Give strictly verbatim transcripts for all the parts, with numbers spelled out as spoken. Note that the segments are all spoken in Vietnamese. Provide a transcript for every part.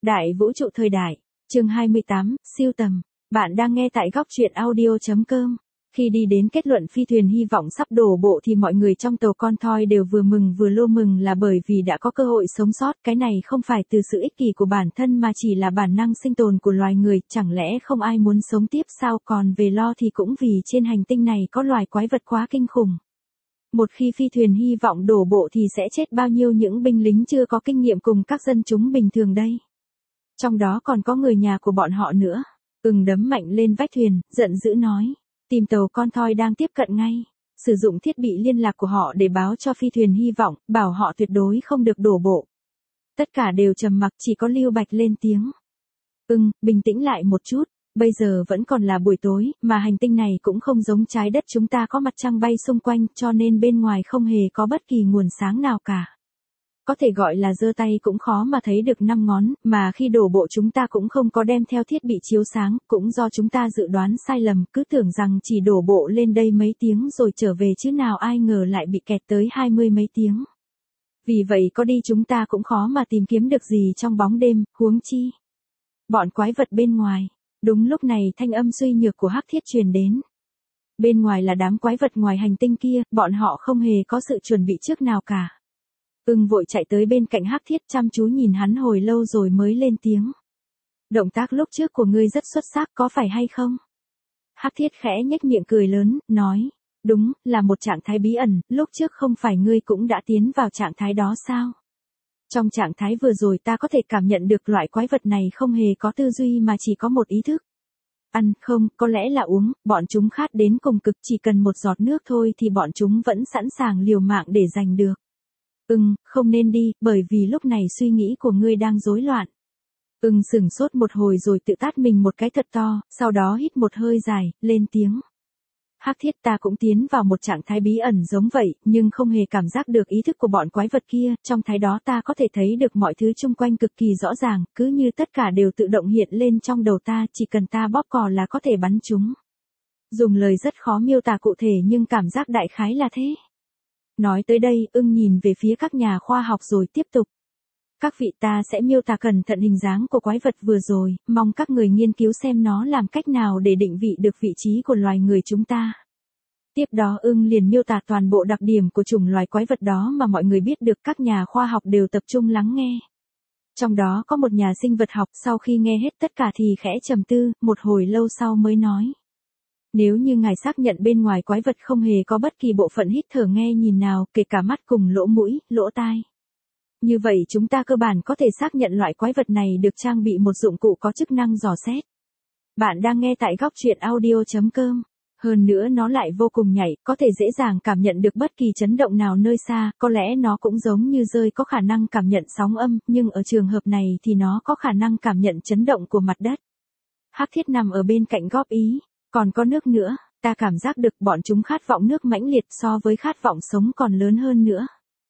Đại vũ trụ thời đại, chương hai mươi tám, siêu tầm. Bạn đang nghe tại góc truyện audio chấm com. Khi đi đến kết luận phi thuyền hy vọng sắp đổ bộ thì mọi người trong tàu con thoi đều vừa mừng vừa lo mừng là bởi vì đã có cơ hội sống sót. Cái này không phải từ sự ích kỷ của bản thân mà chỉ là bản năng sinh tồn của loài người. Chẳng lẽ không ai muốn sống tiếp sao? Còn về lo thì cũng vì trên hành tinh này có loài quái vật quá kinh khủng. Một khi phi thuyền hy vọng đổ bộ thì sẽ chết bao nhiêu những binh lính chưa có kinh nghiệm cùng các dân chúng bình thường đây. Trong đó còn có người nhà của bọn họ nữa. Ưng đấm mạnh lên vách thuyền, giận dữ nói. Tìm tàu con thoi đang tiếp cận ngay. Sử dụng thiết bị liên lạc của họ để báo cho phi thuyền hy vọng, bảo họ tuyệt đối không được đổ bộ. Tất cả đều trầm mặc, chỉ có Lưu Bạch lên tiếng. Ưng, bình tĩnh lại một chút. Bây giờ vẫn còn là buổi tối, mà hành tinh này cũng không giống trái đất chúng ta có mặt trăng bay xung quanh, cho nên bên ngoài không hề có bất kỳ nguồn sáng nào cả. Có thể gọi là giơ tay cũng khó mà thấy được năm ngón, mà khi đổ bộ chúng ta cũng không có đem theo thiết bị chiếu sáng, cũng do chúng ta dự đoán sai lầm, cứ tưởng rằng chỉ đổ bộ lên đây mấy tiếng rồi trở về chứ nào ai ngờ lại bị kẹt tới hai mươi mấy tiếng. Vì vậy có đi chúng ta cũng khó mà tìm kiếm được gì trong bóng đêm, huống chi bọn quái vật bên ngoài. Đúng lúc này thanh âm suy nhược của Hắc Thiết truyền đến. Bên ngoài là đám quái vật ngoài hành tinh kia, bọn họ không hề có sự chuẩn bị trước nào cả. Ưng vội chạy tới bên cạnh Hắc Thiết chăm chú nhìn hắn hồi lâu rồi mới lên tiếng. Động tác lúc trước của ngươi rất xuất sắc có phải hay không? Hắc Thiết khẽ nhếch miệng cười lớn, nói. Đúng, là một trạng thái bí ẩn, lúc trước không phải ngươi cũng đã tiến vào trạng thái đó sao? Trong trạng thái vừa rồi ta có thể cảm nhận được loại quái vật này không hề có tư duy mà chỉ có một ý thức. Ăn, không, có lẽ là uống, bọn chúng khát đến cùng cực, chỉ cần một giọt nước thôi thì bọn chúng vẫn sẵn sàng liều mạng để giành được. Ưng, không nên đi, bởi vì lúc này suy nghĩ của ngươi đang rối loạn. Ưng sửng sốt một hồi rồi tự tát mình một cái thật to, sau đó hít một hơi dài, lên tiếng. Hắc Thiết, ta cũng tiến vào một trạng thái bí ẩn giống vậy, nhưng không hề cảm giác được ý thức của bọn quái vật kia, trong thái đó ta có thể thấy được mọi thứ xung quanh cực kỳ rõ ràng, cứ như tất cả đều tự động hiện lên trong đầu ta, chỉ cần ta bóp cò là có thể bắn chúng. Dùng lời rất khó miêu tả cụ thể nhưng cảm giác đại khái là thế. Nói tới đây, Ưng nhìn về phía các nhà khoa học rồi tiếp tục. Các vị, ta sẽ miêu tả cẩn thận hình dáng của quái vật vừa rồi, mong các người nghiên cứu xem nó làm cách nào để định vị được vị trí của loài người chúng ta. Tiếp đó Ưng liền miêu tả toàn bộ đặc điểm của chủng loài quái vật đó mà mọi người biết được, các nhà khoa học đều tập trung lắng nghe. Trong đó có một nhà sinh vật học, sau khi nghe hết tất cả thì khẽ trầm tư, một hồi lâu sau mới nói. Nếu như ngài xác nhận bên ngoài quái vật không hề có bất kỳ bộ phận hít thở nghe nhìn nào, kể cả mắt cùng lỗ mũi, lỗ tai. Như vậy chúng ta cơ bản có thể xác nhận loại quái vật này được trang bị một dụng cụ có chức năng dò xét. Bạn đang nghe tại góc truyện audio chấm com. Hơn nữa nó lại vô cùng nhạy, có thể dễ dàng cảm nhận được bất kỳ chấn động nào nơi xa, có lẽ nó cũng giống như rơi có khả năng cảm nhận sóng âm, nhưng ở trường hợp này thì nó có khả năng cảm nhận chấn động của mặt đất. Hắc Thiết nằm ở bên cạnh góp ý. Còn có nước nữa, ta cảm giác được bọn chúng khát vọng nước mãnh liệt so với khát vọng sống còn lớn hơn nữa.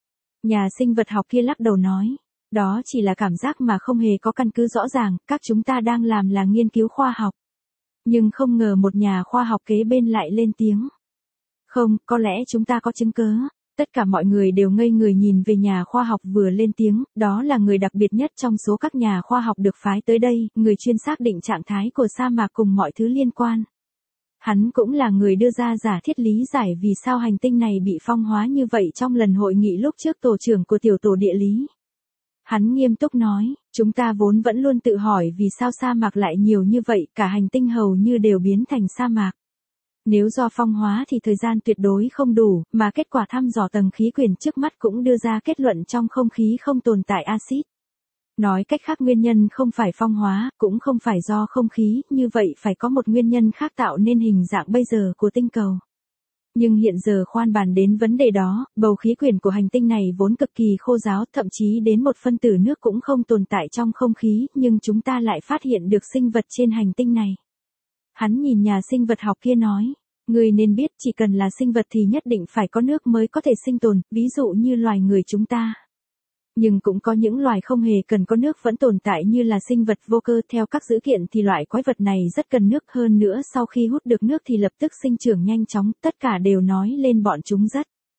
Nhà sinh vật học kia lắc đầu nói, đó chỉ là cảm giác mà không hề có căn cứ rõ ràng, các chúng ta đang làm là nghiên cứu khoa học. Nhưng không ngờ một nhà khoa học kế bên lại lên tiếng. Không, có lẽ chúng ta có chứng cứ. Tất cả mọi người đều ngây người nhìn về nhà khoa học vừa lên tiếng, đó là người đặc biệt nhất trong số các nhà khoa học được phái tới đây, người chuyên xác định trạng thái của sa mạc cùng mọi thứ liên quan. Hắn cũng là người đưa ra giả thiết lý giải vì sao hành tinh này bị phong hóa như vậy trong lần hội nghị lúc trước tổ trưởng của tiểu tổ địa lý. Hắn nghiêm túc nói, chúng ta vốn vẫn luôn tự hỏi vì sao sa mạc lại nhiều như vậy, cả hành tinh hầu như đều biến thành sa mạc. Nếu do phong hóa thì thời gian tuyệt đối không đủ, mà kết quả thăm dò tầng khí quyển trước mắt cũng đưa ra kết luận trong không khí không tồn tại axit. Nói cách khác nguyên nhân không phải phong hóa, cũng không phải do không khí, như vậy phải có một nguyên nhân khác tạo nên hình dạng bây giờ của tinh cầu. Nhưng hiện giờ khoan bàn đến vấn đề đó, bầu khí quyển của hành tinh này vốn cực kỳ khô ráo, thậm chí đến một phân tử nước cũng không tồn tại trong không khí, nhưng chúng ta lại phát hiện được sinh vật trên hành tinh này. Hắn nhìn nhà sinh vật học kia nói, người nên biết chỉ cần là sinh vật thì nhất định phải có nước mới có thể sinh tồn, ví dụ như loài người chúng ta. Nhưng cũng có những loài không hề cần có nước vẫn tồn tại như là sinh vật vô cơ. Theo các dữ kiện thì loại quái vật này rất cần nước, hơn nữa sau khi hút được nước thì lập tức sinh trưởng nhanh chóng, tất cả đều nói lên bọn chúng rất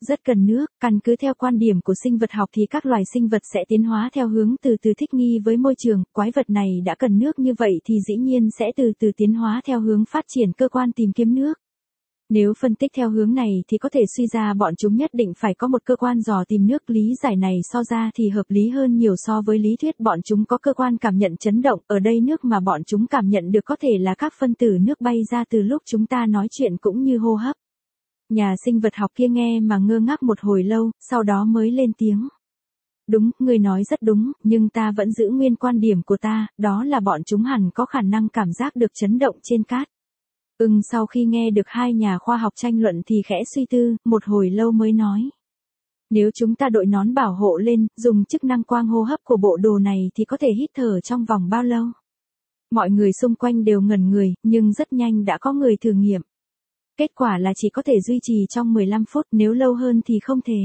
rất cần nước, căn cứ theo quan điểm của sinh vật học thì các loài sinh vật sẽ tiến hóa theo hướng từ từ thích nghi với môi trường, quái vật này đã cần nước như vậy thì dĩ nhiên sẽ từ từ tiến hóa theo hướng phát triển cơ quan tìm kiếm nước. Nếu phân tích theo hướng này thì có thể suy ra bọn chúng nhất định phải có một cơ quan dò tìm nước, lý giải này so ra thì hợp lý hơn nhiều so với lý thuyết bọn chúng có cơ quan cảm nhận chấn động, ở đây nước mà bọn chúng cảm nhận được có thể là các phân tử nước bay ra từ lúc chúng ta nói chuyện cũng như hô hấp. Nhà sinh vật học kia nghe mà ngơ ngác một hồi lâu, sau đó mới lên tiếng. Đúng, ngươi nói rất đúng, nhưng ta vẫn giữ nguyên quan điểm của ta, đó là bọn chúng hẳn có khả năng cảm giác được chấn động trên cát. Ưng sau khi nghe được hai nhà khoa học tranh luận thì khẽ suy tư, một hồi lâu mới nói. Nếu chúng ta đội nón bảo hộ lên, dùng chức năng quang hô hấp của bộ đồ này thì có thể hít thở trong vòng bao lâu? Mọi người xung quanh đều ngẩn người, nhưng rất nhanh đã có người thử nghiệm. Kết quả là chỉ có thể duy trì trong mười lăm phút, nếu lâu hơn thì không thể.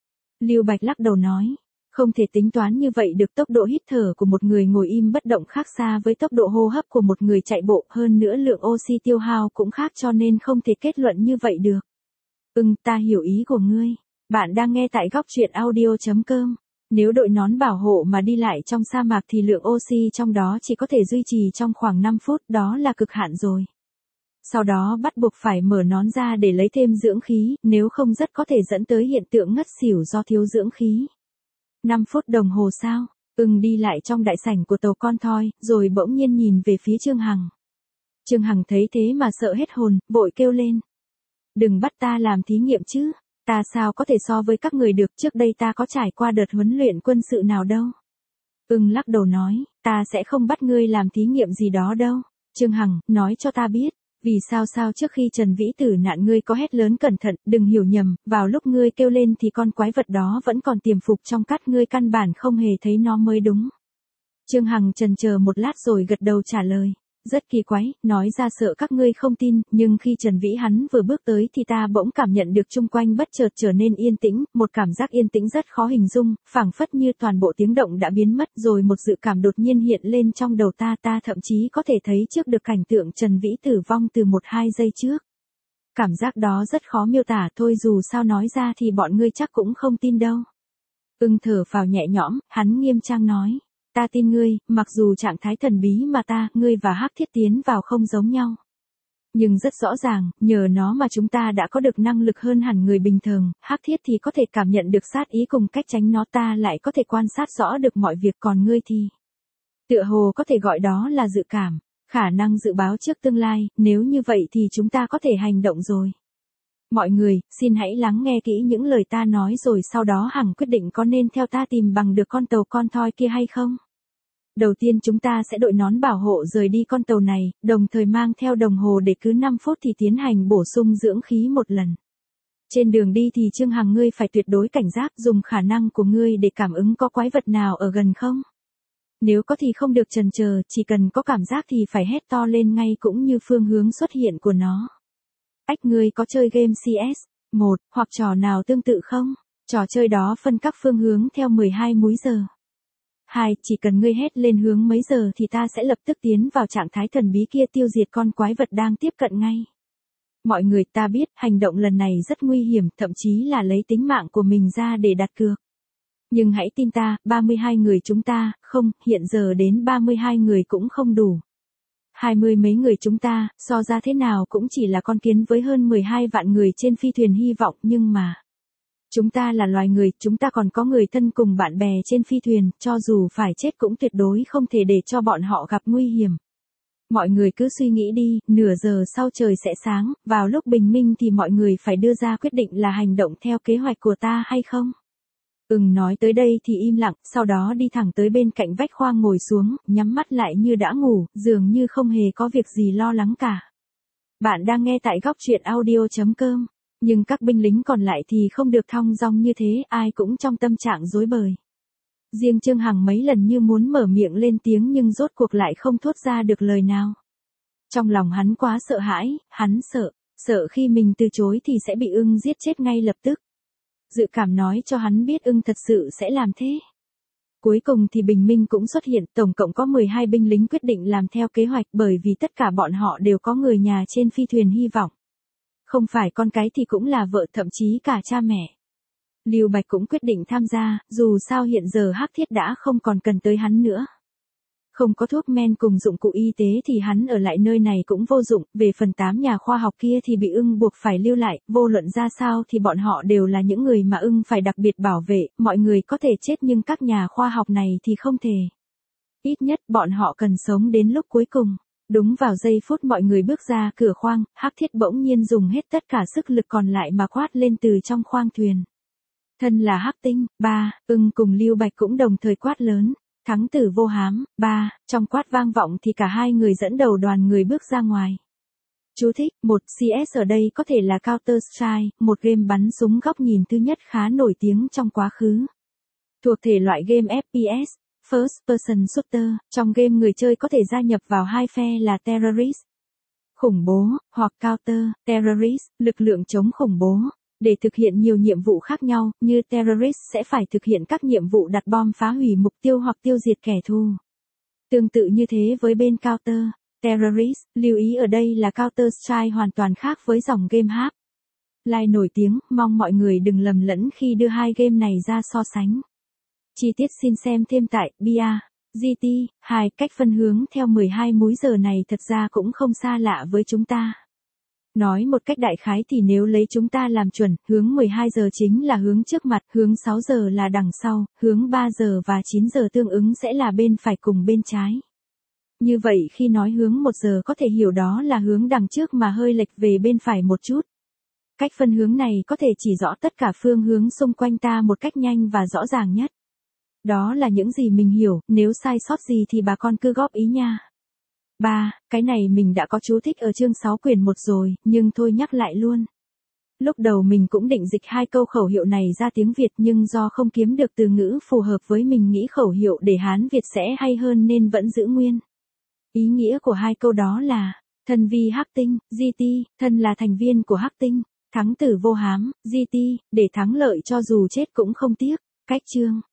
Lưu Bạch lắc đầu nói. Không thể tính toán như vậy được, tốc độ hít thở của một người ngồi im bất động khác xa với tốc độ hô hấp của một người chạy bộ, hơn nữa lượng oxy tiêu hao cũng khác cho nên không thể kết luận như vậy được. Ừm, ta hiểu ý của ngươi. Bạn đang nghe tại góc truyện audio chấm com. Nếu đội nón bảo hộ mà đi lại trong sa mạc thì lượng oxy trong đó chỉ có thể duy trì trong khoảng năm phút, đó là cực hạn rồi. Sau đó bắt buộc phải mở nón ra để lấy thêm dưỡng khí, nếu không rất có thể dẫn tới hiện tượng ngất xỉu do thiếu dưỡng khí. năm phút đồng hồ sao? Ưng đi lại trong đại sảnh của tàu con thoi, rồi bỗng nhiên nhìn về phía Trương Hằng. Trương Hằng thấy thế mà sợ hết hồn, vội kêu lên. Đừng bắt ta làm thí nghiệm chứ, ta sao có thể so với các người được, trước đây ta có trải qua đợt huấn luyện quân sự nào đâu. Ưng lắc đầu nói, ta sẽ không bắt ngươi làm thí nghiệm gì đó đâu. Trương Hằng, nói cho ta biết. Vì sao sao trước khi Trần Vĩ tử nạn ngươi có hét lớn cẩn thận, đừng hiểu nhầm, vào lúc ngươi kêu lên thì con quái vật đó vẫn còn tiềm phục trong cát, ngươi căn bản không hề thấy nó mới đúng. Trương Hằng chần chờ một lát rồi gật đầu trả lời. Rất kỳ quái, nói ra sợ các ngươi không tin, nhưng khi Trần Vĩ hắn vừa bước tới thì ta bỗng cảm nhận được chung quanh bất chợt trở nên yên tĩnh, một cảm giác yên tĩnh rất khó hình dung, phảng phất như toàn bộ tiếng động đã biến mất, rồi một dự cảm đột nhiên hiện lên trong đầu ta, ta thậm chí có thể thấy trước được cảnh tượng Trần Vĩ tử vong từ một hai giây trước. Cảm giác đó rất khó miêu tả, thôi dù sao nói ra thì bọn ngươi chắc cũng không tin đâu. Ưng thở phào nhẹ nhõm, hắn nghiêm trang nói. Ta tin ngươi, mặc dù trạng thái thần bí mà ta, ngươi và Hắc Thiết tiến vào không giống nhau. Nhưng rất rõ ràng, nhờ nó mà chúng ta đã có được năng lực hơn hẳn người bình thường, Hắc Thiết thì có thể cảm nhận được sát ý cùng cách tránh nó, ta lại có thể quan sát rõ được mọi việc, còn ngươi thì tựa hồ có thể gọi đó là dự cảm, khả năng dự báo trước tương lai, nếu như vậy thì chúng ta có thể hành động rồi. Mọi người, xin hãy lắng nghe kỹ những lời ta nói rồi sau đó hằng quyết định có nên theo ta tìm bằng được con tàu con thoi kia hay không. Đầu tiên chúng ta sẽ đội nón bảo hộ rời đi con tàu này, đồng thời mang theo đồng hồ để cứ năm phút thì tiến hành bổ sung dưỡng khí một lần. Trên đường đi thì Trương Hằng ngươi phải tuyệt đối cảnh giác, dùng khả năng của ngươi để cảm ứng có quái vật nào ở gần không. Nếu có thì không được chần chờ, chỉ cần có cảm giác thì phải hét to lên ngay cũng như phương hướng xuất hiện của nó. Ách, ngươi có chơi game xê ét một hoặc trò nào tương tự không? Trò chơi đó phân các phương hướng theo mười hai múi giờ. hai. Chỉ cần ngươi hét lên hướng mấy giờ thì ta sẽ lập tức tiến vào trạng thái thần bí kia tiêu diệt con quái vật đang tiếp cận ngay. Mọi người, ta biết hành động lần này rất nguy hiểm, thậm chí là lấy tính mạng của mình ra để đặt cược. Nhưng hãy tin ta, ba mươi hai người chúng ta, không, hiện giờ đến ba mươi hai người cũng không đủ. Hai mươi mấy người chúng ta, so ra thế nào cũng chỉ là con kiến với hơn mười hai vạn người trên phi thuyền hy vọng, nhưng mà chúng ta là loài người, chúng ta còn có người thân cùng bạn bè trên phi thuyền, cho dù phải chết cũng tuyệt đối không thể để cho bọn họ gặp nguy hiểm. Mọi người cứ suy nghĩ đi, nửa giờ sau trời sẽ sáng, vào lúc bình minh thì mọi người phải đưa ra quyết định là hành động theo kế hoạch của ta hay không. Ừm nói tới đây thì im lặng, sau đó đi thẳng tới bên cạnh vách khoang ngồi xuống, nhắm mắt lại như đã ngủ, dường như không hề có việc gì lo lắng cả. Bạn đang nghe tại góc truyện audio chấm com. Nhưng các binh lính còn lại thì không được thong dong như thế, ai cũng trong tâm trạng rối bời. Riêng Trương Hằng mấy lần như muốn mở miệng lên tiếng nhưng rốt cuộc lại không thốt ra được lời nào. Trong lòng hắn quá sợ hãi, hắn sợ, sợ khi mình từ chối thì sẽ bị Ưng giết chết ngay lập tức. Dự cảm nói cho hắn biết Ưng thật sự sẽ làm thế. Cuối cùng thì bình minh cũng xuất hiện, tổng cộng có mười hai binh lính quyết định làm theo kế hoạch bởi vì tất cả bọn họ đều có người nhà trên phi thuyền hy vọng. Không phải con cái thì cũng là vợ, thậm chí cả cha mẹ. Lưu Bạch cũng quyết định tham gia, dù sao hiện giờ Hắc Thiết đã không còn cần tới hắn nữa. Không có thuốc men cùng dụng cụ y tế thì hắn ở lại nơi này cũng vô dụng, về phần tám nhà khoa học kia thì bị ưng buộc phải lưu lại, vô luận ra sao thì bọn họ đều là những người mà ưng phải đặc biệt bảo vệ, mọi người có thể chết nhưng các nhà khoa học này thì không thể. Ít nhất bọn họ cần sống đến lúc cuối cùng. Đúng vào giây phút mọi người bước ra cửa khoang, Hắc Thiết bỗng nhiên dùng hết tất cả sức lực còn lại mà quát lên từ trong khoang thuyền. Thân là Hắc Tinh, ba, ưng cùng Lưu Bạch cũng đồng thời quát lớn. Thắng tử vô hám, ba, trong quát vang vọng thì cả hai người dẫn đầu đoàn người bước ra ngoài. Chú thích, một xê ét ở đây có thể là Counter-Strike, một game bắn súng góc nhìn thứ nhất khá nổi tiếng trong quá khứ. Thuộc thể loại game ép pê ét, First Person Shooter, trong game người chơi có thể gia nhập vào hai phe là Terrorist, khủng bố, hoặc Counter, Terrorist, lực lượng chống khủng bố. Để thực hiện nhiều nhiệm vụ khác nhau, như Terrorist sẽ phải thực hiện các nhiệm vụ đặt bom phá hủy mục tiêu hoặc tiêu diệt kẻ thù. Tương tự như thế với bên Counter, Terrorist, lưu ý ở đây là Counter-Strike hoàn toàn khác với dòng game Half Life nổi tiếng, mong mọi người đừng lầm lẫn khi đưa hai game này ra so sánh. Chi tiết xin xem thêm tại bê a, giê tê, hai cách phân hướng theo mười hai múi giờ này thật ra cũng không xa lạ với chúng ta. Nói một cách đại khái thì nếu lấy chúng ta làm chuẩn, hướng mười hai giờ chính là hướng trước mặt, hướng sáu giờ là đằng sau, hướng ba giờ và chín giờ tương ứng sẽ là bên phải cùng bên trái. Như vậy khi nói hướng một giờ có thể hiểu đó là hướng đằng trước mà hơi lệch về bên phải một chút. Cách phân hướng này có thể chỉ rõ tất cả phương hướng xung quanh ta một cách nhanh và rõ ràng nhất. Đó là những gì mình hiểu, nếu sai sót gì thì bà con cứ góp ý nha. ba. Cái này mình đã có chú thích ở chương sáu quyển một rồi, nhưng thôi nhắc lại luôn. Lúc đầu mình cũng định dịch hai câu khẩu hiệu này ra tiếng Việt nhưng do không kiếm được từ ngữ phù hợp với mình nghĩ khẩu hiệu để Hán Việt sẽ hay hơn nên vẫn giữ nguyên. Ý nghĩa của hai câu đó là, thân vi Hắc Tinh, giê tê, thân là thành viên của Hắc Tinh, thắng tử vô hám, giê tê, để thắng lợi cho dù chết cũng không tiếc. Cách chương